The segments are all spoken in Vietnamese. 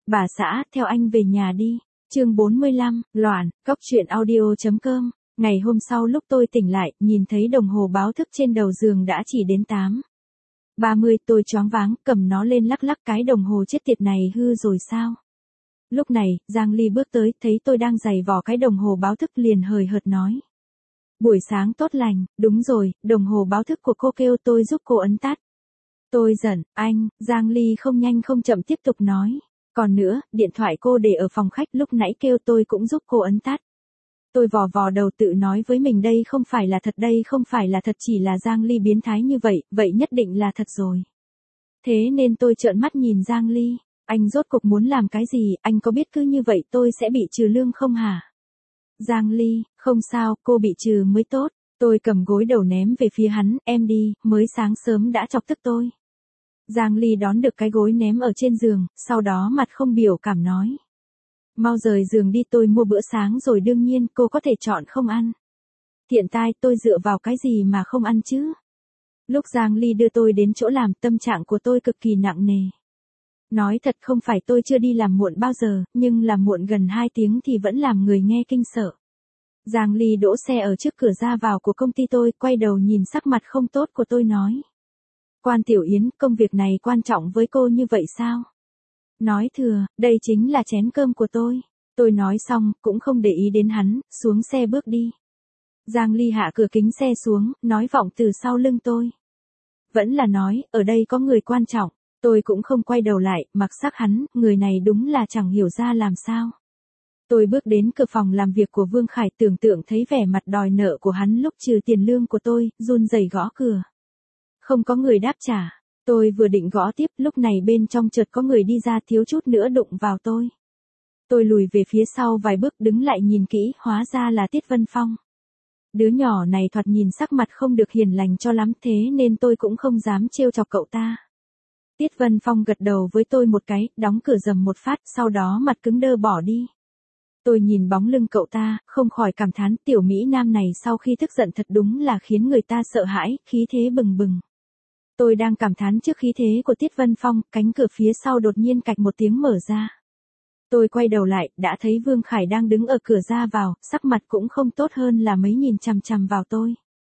Bà xã, theo anh về nhà đi. Chương 45, loạn, cóc truyện audio.com. Ngày hôm sau lúc tôi tỉnh lại, nhìn thấy đồng hồ báo thức trên đầu giường đã chỉ đến 8:30, tôi choáng váng, cầm nó lên lắc lắc, cái đồng hồ chết tiệt này hư rồi sao? Lúc này, Giang Ly bước tới, thấy tôi đang giày vò cái đồng hồ báo thức liền hời hợt nói. Buổi sáng tốt lành, đúng rồi, đồng hồ báo thức của cô kêu tôi giúp cô ấn tắt. Tôi giận, anh, Giang Ly không nhanh không chậm tiếp tục nói. Còn nữa, điện thoại cô để ở phòng khách lúc nãy kêu tôi cũng giúp cô ấn tắt. Tôi vò vò đầu tự nói với mình đây không phải là thật, đây không phải là thật, chỉ là Giang Ly biến thái như vậy, vậy nhất định là thật rồi. Thế nên tôi trợn mắt nhìn Giang Ly, anh rốt cuộc muốn làm cái gì, anh có biết cứ như vậy tôi sẽ bị trừ lương không hả? Giang Ly, không sao, cô bị trừ mới tốt. Tôi cầm gối đầu ném về phía hắn, em đi, mới sáng sớm đã chọc tức tôi. Giang Ly đón được cái gối ném ở trên giường, sau đó mặt không biểu cảm nói. Mau rời giường đi, tôi mua bữa sáng rồi, đương nhiên cô có thể chọn không ăn. Thiện tai, tôi dựa vào cái gì mà không ăn chứ? Lúc Giang Ly đưa tôi đến chỗ làm, tâm trạng của tôi cực kỳ nặng nề. Nói thật không phải tôi chưa đi làm muộn bao giờ, nhưng làm muộn gần 2 tiếng thì vẫn làm người nghe kinh sợ. Giang Ly đỗ xe ở trước cửa ra vào của công ty tôi, quay đầu nhìn sắc mặt không tốt của tôi nói. Quan Tiểu Yến, công việc này quan trọng với cô như vậy sao? Nói thừa, đây chính là chén cơm của tôi. Tôi nói xong, cũng không để ý đến hắn, xuống xe bước đi. Giang Ly hạ cửa kính xe xuống, nói vọng từ sau lưng tôi. Vẫn là nói, ở đây có người quan trọng. Tôi cũng không quay đầu lại, mặc sắc hắn, người này đúng là chẳng hiểu ra làm sao. Tôi bước đến cửa phòng làm việc của Vương Khải, tưởng tượng thấy vẻ mặt đòi nợ của hắn lúc trừ tiền lương của tôi, run rẩy gõ cửa. Không có người đáp trả. Tôi vừa định gõ tiếp, lúc này bên trong chợt có người đi ra, thiếu chút nữa đụng vào tôi. Tôi lùi về phía sau vài bước, đứng lại nhìn kỹ, hóa ra là Tiết Vân Phong. Đứa nhỏ này thoạt nhìn sắc mặt không được hiền lành cho lắm, thế nên tôi cũng không dám trêu chọc cậu ta. Tiết Vân Phong gật đầu với tôi một cái, đóng cửa rầm một phát, sau đó mặt cứng đơ bỏ đi. Tôi nhìn bóng lưng cậu ta, không khỏi cảm thán, tiểu Mỹ Nam này sau khi tức giận thật đúng là khiến người ta sợ hãi, khí thế bừng bừng. Tôi đang cảm thán trước khí thế của Tiết Vân Phong, cánh cửa phía sau đột nhiên cạch một tiếng mở ra. Tôi quay đầu lại, đã thấy Vương Khải đang đứng ở cửa ra vào, sắc mặt cũng không tốt hơn là mấy, nhìn chằm chằm vào tôi.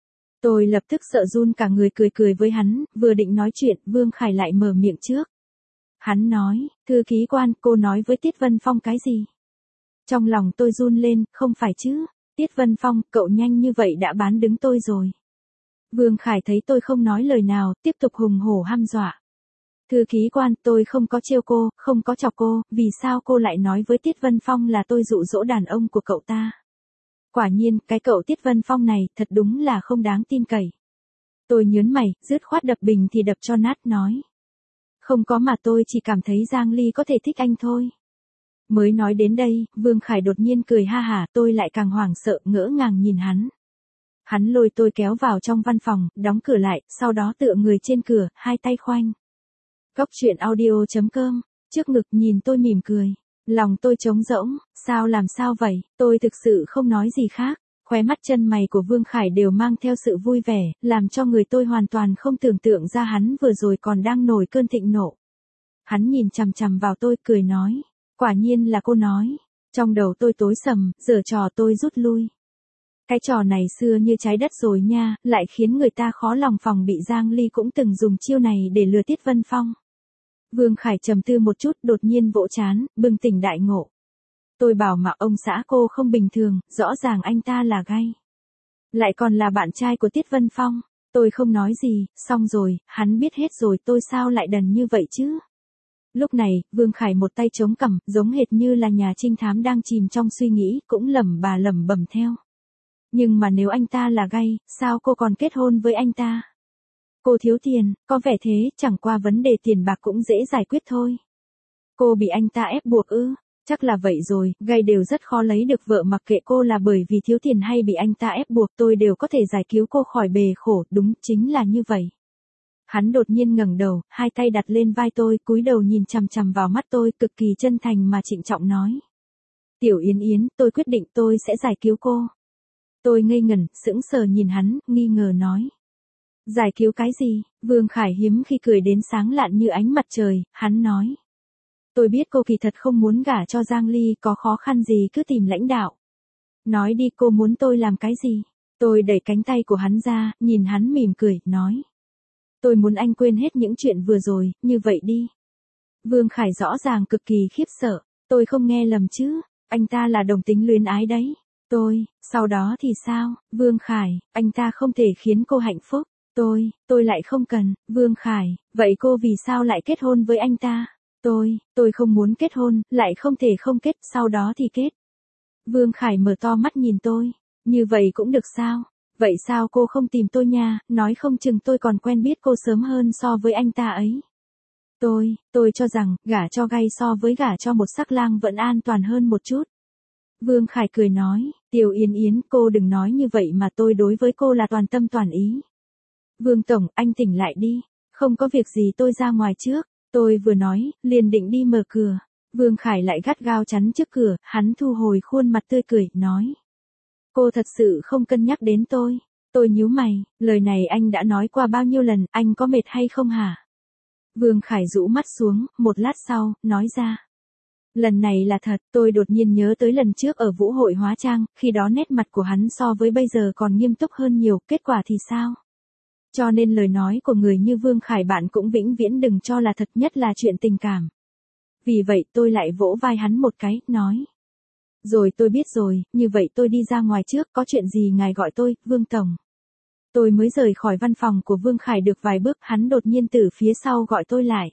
Tôi lập tức sợ run cả người, cười cười với hắn, vừa định nói chuyện, Vương Khải lại mở miệng trước. Hắn nói, thư ký quan, cô nói với Tiết Vân Phong cái gì? Trong lòng tôi run lên, không phải chứ, Tiết Vân Phong, cậu nhanh như vậy đã bán đứng tôi rồi. Vương Khải thấy tôi không nói lời nào, tiếp tục hùng hổ hăm dọa. Thư ký quan, tôi không có trêu cô, không có chọc cô, vì sao cô lại nói với Tiết Vân Phong là tôi dụ dỗ đàn ông của cậu ta? Quả nhiên, cái cậu Tiết Vân Phong này, thật đúng là không đáng tin cậy. Tôi nhớn mày, dứt khoát đập bình thì đập cho nát, nói. Không có, mà tôi chỉ cảm thấy Giang Ly có thể thích anh thôi. Mới nói đến đây, Vương Khải đột nhiên cười ha hả, tôi lại càng hoảng sợ, ngỡ ngàng nhìn hắn. Hắn lôi tôi kéo vào trong văn phòng, đóng cửa lại, sau đó tựa người trên cửa, hai tay khoanh. Cóc truyện audio.com, trước ngực nhìn tôi mỉm cười. Lòng tôi trống rỗng, làm sao vậy, tôi thực sự không nói gì khác. Khóe mắt chân mày của Vương Khải đều mang theo sự vui vẻ, làm cho người tôi hoàn toàn không tưởng tượng ra hắn vừa rồi còn đang nổi cơn thịnh nộ. Hắn nhìn chằm chằm vào tôi, cười nói. Quả nhiên là cô nói. Trong đầu tôi tối sầm, giở trò tôi rút lui. Cái trò này xưa như trái đất rồi nha, lại khiến người ta khó lòng phòng bị. Giang Ly cũng từng dùng chiêu này để lừa Tiết Vân Phong. Vương Khải trầm tư một chút, đột nhiên vỗ trán, bừng tỉnh đại ngộ. Tôi bảo mà ông xã cô không bình thường, rõ ràng anh ta là gay. Lại còn là bạn trai của Tiết Vân Phong. Tôi không nói gì, xong rồi, hắn biết hết rồi, tôi sao lại đần như vậy chứ? Lúc này, Vương Khải một tay chống cằm, giống hệt như là nhà trinh thám đang chìm trong suy nghĩ, cũng lẩm bẩm theo. Nhưng mà nếu anh ta là gay, sao cô còn kết hôn với anh ta? Cô thiếu tiền, có vẻ thế, chẳng qua vấn đề tiền bạc cũng dễ giải quyết thôi. Cô bị anh ta ép buộc ư? Chắc là vậy rồi, gay đều rất khó lấy được vợ, mặc kệ cô là bởi vì thiếu tiền hay bị anh ta ép buộc, tôi đều có thể giải cứu cô khỏi bề khổ, đúng, chính là như vậy. Hắn đột nhiên ngẩng đầu, hai tay đặt lên vai tôi, cúi đầu nhìn chằm chằm vào mắt tôi, cực kỳ chân thành mà trịnh trọng nói. Tiểu Yến Yến, tôi quyết định tôi sẽ giải cứu cô. Tôi ngây ngẩn, sững sờ nhìn hắn, nghi ngờ nói. Giải cứu cái gì? Vương Khải hiếm khi cười đến sáng lạn như ánh mặt trời, hắn nói. Tôi biết cô kỳ thật không muốn gả cho Giang Ly, có khó khăn gì cứ tìm lãnh đạo. Nói đi, cô muốn tôi làm cái gì? Tôi đẩy cánh tay của hắn ra, nhìn hắn mỉm cười, nói. Tôi muốn anh quên hết những chuyện vừa rồi, như vậy đi. Vương Khải rõ ràng cực kỳ khiếp sợ. Tôi không nghe lầm chứ, anh ta là đồng tính luyến ái đấy. Sau đó thì sao? Vương Khải, anh ta không thể khiến cô hạnh phúc. Tôi lại không cần. Vương Khải, vậy cô vì sao lại kết hôn với anh ta? Tôi không muốn kết hôn, lại không thể không kết, sau đó thì kết. Vương Khải mở to mắt nhìn tôi. Như vậy cũng được sao? Vậy sao cô không tìm tôi nha, nói không chừng tôi còn quen biết cô sớm hơn so với anh ta ấy. Tôi cho rằng, gả cho gay so với gả cho một sắc lang vẫn an toàn hơn một chút. Vương Khải cười nói, Tiểu Yến Yến, cô đừng nói như vậy mà tôi đối với cô là toàn tâm toàn ý. Vương Tổng, anh tỉnh lại đi. Không có việc gì, tôi ra ngoài trước. Tôi vừa nói, liền định đi mở cửa. Vương Khải lại gắt gao chắn trước cửa, hắn thu hồi khuôn mặt tươi cười, nói. Cô thật sự không cân nhắc đến tôi. Tôi nhíu mày, lời này anh đã nói qua bao nhiêu lần, anh có mệt hay không hả? Vương Khải rũ mắt xuống, một lát sau, nói ra. Lần này là thật, tôi đột nhiên nhớ tới lần trước ở Vũ hội hóa trang, khi đó nét mặt của hắn so với bây giờ còn nghiêm túc hơn nhiều, kết quả thì sao? Cho nên lời nói của người như Vương Khải bạn cũng vĩnh viễn đừng cho là thật, nhất là chuyện tình cảm. Vì vậy tôi lại vỗ vai hắn một cái, nói. Rồi tôi biết rồi, như vậy tôi đi ra ngoài trước, có chuyện gì ngài gọi tôi, Vương Tổng. Tôi mới rời khỏi văn phòng của Vương Khải được vài bước, hắn đột nhiên từ phía sau gọi tôi lại.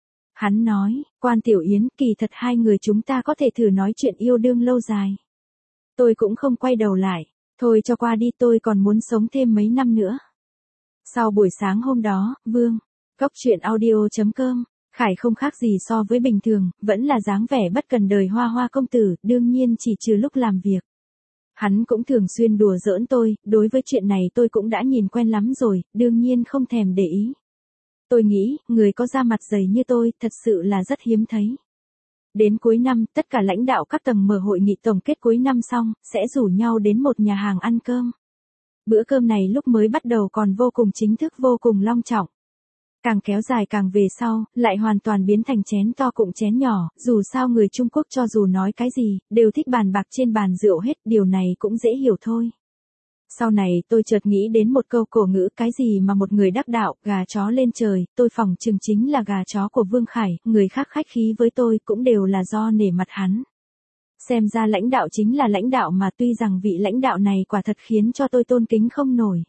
Hắn nói, Quan Tiểu Yến, kỳ thật hai người chúng ta có thể thử nói chuyện yêu đương lâu dài. Tôi cũng không quay đầu lại, thôi cho qua đi, tôi còn muốn sống thêm mấy năm nữa. Sau buổi sáng hôm đó, Cốc truyện audio.com, Khải không khác gì so với bình thường, vẫn là dáng vẻ bất cần đời hoa hoa công tử, đương nhiên chỉ trừ lúc làm việc. Hắn cũng thường xuyên đùa giỡn tôi, đối với chuyện này tôi cũng đã nhìn quen lắm rồi, đương nhiên không thèm để ý. Tôi nghĩ, người có da mặt dày như tôi, thật sự là rất hiếm thấy. Đến cuối năm, tất cả lãnh đạo các tầng mở hội nghị tổng kết cuối năm xong, sẽ rủ nhau đến một nhà hàng ăn cơm. Bữa cơm này lúc mới bắt đầu còn vô cùng chính thức, vô cùng long trọng. Càng kéo dài càng về sau, lại hoàn toàn biến thành chén to cụng chén nhỏ, dù sao người Trung Quốc cho dù nói cái gì, đều thích bàn bạc trên bàn rượu hết, điều này cũng dễ hiểu thôi. Sau này tôi chợt nghĩ đến một câu cổ ngữ, cái gì mà một người đắc đạo, gà chó lên trời, tôi phỏng chừng chính là gà chó của Vương Khải, người khác khách khí với tôi cũng đều là do nể mặt hắn. Xem ra lãnh đạo chính là lãnh đạo mà, tuy rằng vị lãnh đạo này quả thật khiến cho tôi tôn kính không nổi.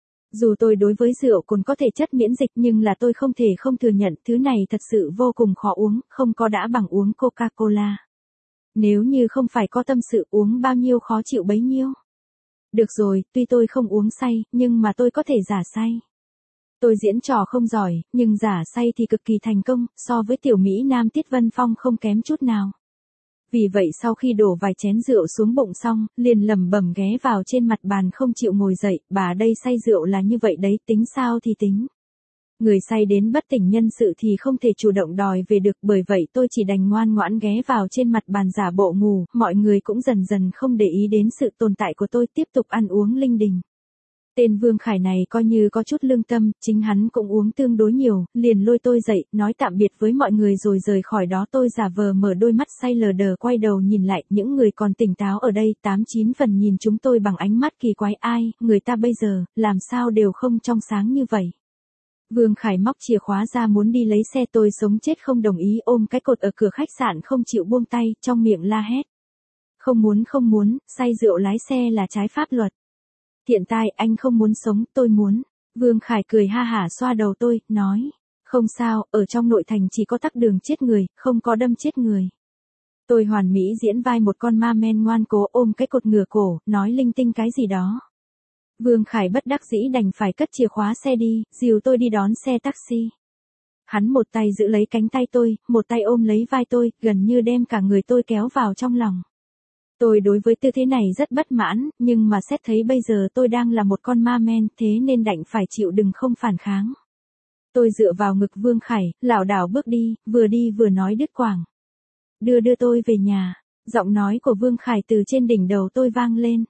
Dù tôi đối với rượu cồn có thể chất miễn dịch nhưng là tôi không thể không thừa nhận thứ này thật sự vô cùng khó uống, không có đã bằng uống Coca-Cola. Nếu như không phải có tâm sự uống bao nhiêu khó chịu bấy nhiêu. Được rồi, tuy tôi không uống say, nhưng mà tôi có thể giả say. Tôi diễn trò không giỏi, nhưng giả say thì cực kỳ thành công, so với tiểu Mỹ Nam Tiết Vân Phong không kém chút nào. Vì vậy sau khi đổ vài chén rượu xuống bụng xong, liền lẩm bẩm ghé vào trên mặt bàn không chịu ngồi dậy, bà đây say rượu là như vậy đấy, tính sao thì tính. Người say đến bất tỉnh nhân sự thì không thể chủ động đòi về được, bởi vậy tôi chỉ đành ngoan ngoãn ghé vào trên mặt bàn giả bộ ngủ, mọi người cũng dần dần không để ý đến sự tồn tại của tôi, tiếp tục ăn uống linh đình. Tên Vương Khải này coi như có chút lương tâm, chính hắn cũng uống tương đối nhiều, liền lôi tôi dậy, nói tạm biệt với mọi người rồi rời khỏi đó. Tôi giả vờ mở đôi mắt say lờ đờ quay đầu nhìn lại, những người còn tỉnh táo ở đây 8-9 phần nhìn chúng tôi bằng ánh mắt kỳ quái, ai, người ta bây giờ, làm sao đều không trong sáng như vậy. Vương Khải móc chìa khóa ra muốn đi lấy xe, tôi sống chết không đồng ý, ôm cái cột ở cửa khách sạn không chịu buông tay, trong miệng la hét. Không muốn, say rượu lái xe là trái pháp luật. Hiện tại anh không muốn sống, tôi muốn. Vương Khải cười ha hả xoa đầu tôi, nói. Không sao, ở trong nội thành chỉ có tắc đường chết người, không có đâm chết người. Tôi hoàn mỹ diễn vai một con ma men ngoan cố, ôm cái cột ngửa cổ, nói linh tinh cái gì đó. Vương Khải bất đắc dĩ đành phải cất chìa khóa xe đi, dìu tôi đi đón xe taxi. Hắn một tay giữ lấy cánh tay tôi, một tay ôm lấy vai tôi, gần như đem cả người tôi kéo vào trong lòng. Tôi đối với tư thế này rất bất mãn, nhưng mà xét thấy bây giờ tôi đang là một con ma men, thế nên đành phải chịu đựng không phản kháng. Tôi dựa vào ngực Vương Khải, lảo đảo bước đi vừa nói đứt quãng. Đưa tôi về nhà, giọng nói của Vương Khải từ trên đỉnh đầu tôi vang lên.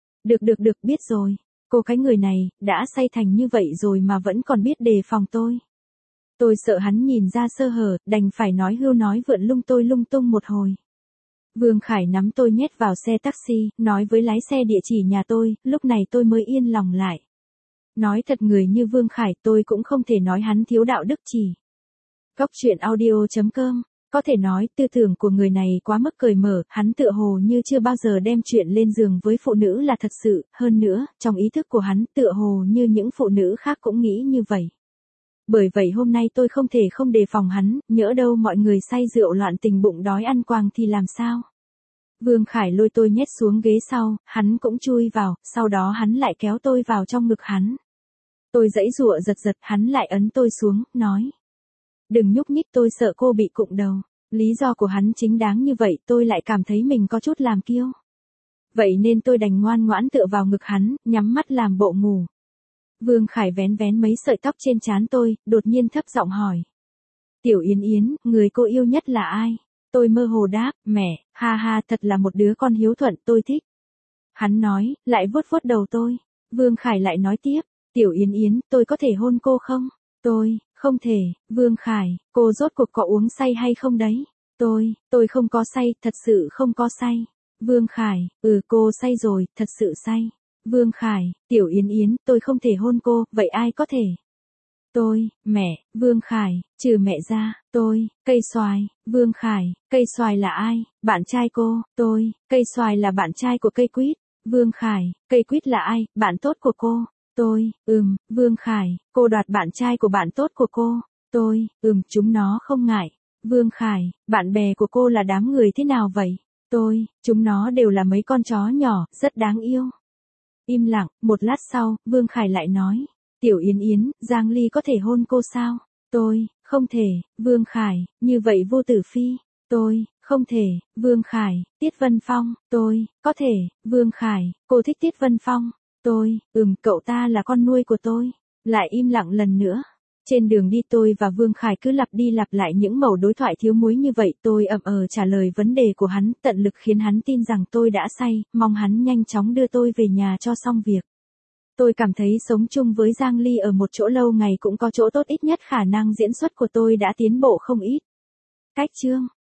Được, biết rồi. Cô cái người này, đã say thành như vậy rồi mà vẫn còn biết đề phòng tôi. Tôi sợ hắn nhìn ra sơ hở, đành phải nói hưu nói vượn lung tung một hồi. Vương Khải nắm tôi nhét vào xe taxi, nói với lái xe địa chỉ nhà tôi, lúc này tôi mới yên lòng lại. Nói thật, người như Vương Khải tôi cũng không thể nói hắn thiếu đạo đức chỉ. Góc truyện audio.com. Có thể nói tư tưởng của người này quá mức cởi mở, hắn tựa hồ như chưa bao giờ đem chuyện lên giường với phụ nữ là thật sự, hơn nữa, trong ý thức của hắn tựa hồ như những phụ nữ khác cũng nghĩ như vậy. Bởi vậy hôm nay tôi không thể không đề phòng hắn, nhỡ đâu mọi người say rượu loạn tình bụng đói ăn quàng thì làm sao. Vương Khải lôi tôi nhét xuống ghế sau, hắn cũng chui vào, sau đó hắn lại kéo tôi vào trong ngực hắn. Tôi giãy giụa giật, hắn lại ấn tôi xuống, nói. Đừng nhúc nhích, tôi sợ cô bị cụng đầu. Lý do của hắn chính đáng như vậy, tôi lại cảm thấy mình có chút làm kiêu. Vậy nên tôi đành ngoan ngoãn tựa vào ngực hắn, nhắm mắt làm bộ ngủ. Vương Khải vén mấy sợi tóc trên trán tôi, đột nhiên thấp giọng hỏi. Tiểu Yến Yến, người cô yêu nhất là ai? Tôi mơ hồ đáp, mẹ, ha ha, thật là một đứa con hiếu thuận, tôi thích. Hắn nói, lại vuốt vuốt đầu tôi. Vương Khải lại nói tiếp, Tiểu Yến Yến, tôi có thể hôn cô không? Tôi, không thể. Vương Khải, cô rốt cuộc có uống say hay không đấy? Tôi không có say, thật sự không có say. Vương Khải, cô say rồi, thật sự say. Vương Khải, Tiểu Yến Yến, tôi không thể hôn cô, vậy ai có thể? Tôi, mẹ. Vương Khải, trừ mẹ ra, tôi, cây xoài. Vương Khải, cây xoài là ai? Bạn trai cô. Tôi, cây xoài là bạn trai của cây quýt. Vương Khải, cây quýt là ai? Bạn tốt của cô. Tôi, Vương Khải, cô đoạt bạn trai của bạn tốt của cô. Tôi, chúng nó không ngại. Vương Khải, bạn bè của cô là đám người thế nào vậy? Tôi, chúng nó đều là mấy con chó nhỏ, rất đáng yêu. Im lặng, một lát sau, Vương Khải lại nói. Tiểu Yến Yến, Giang Ly có thể hôn cô sao? Tôi, không thể. Vương Khải, như vậy Vô Tử Phi. Tôi, không thể. Vương Khải, Tiết Vân Phong. Tôi, có thể. Vương Khải, cô thích Tiết Vân Phong. Tôi, cậu ta là con nuôi của tôi. Lại im lặng lần nữa. Trên đường đi tôi và Vương Khải cứ lặp đi lặp lại những mẩu đối thoại thiếu muối như vậy, tôi trả lời vấn đề của hắn, tận lực khiến hắn tin rằng tôi đã say, mong hắn nhanh chóng đưa tôi về nhà cho xong việc. Tôi cảm thấy sống chung với Giang Ly ở một chỗ lâu ngày cũng có chỗ tốt, ít nhất khả năng diễn xuất của tôi đã tiến bộ không ít. Cách chương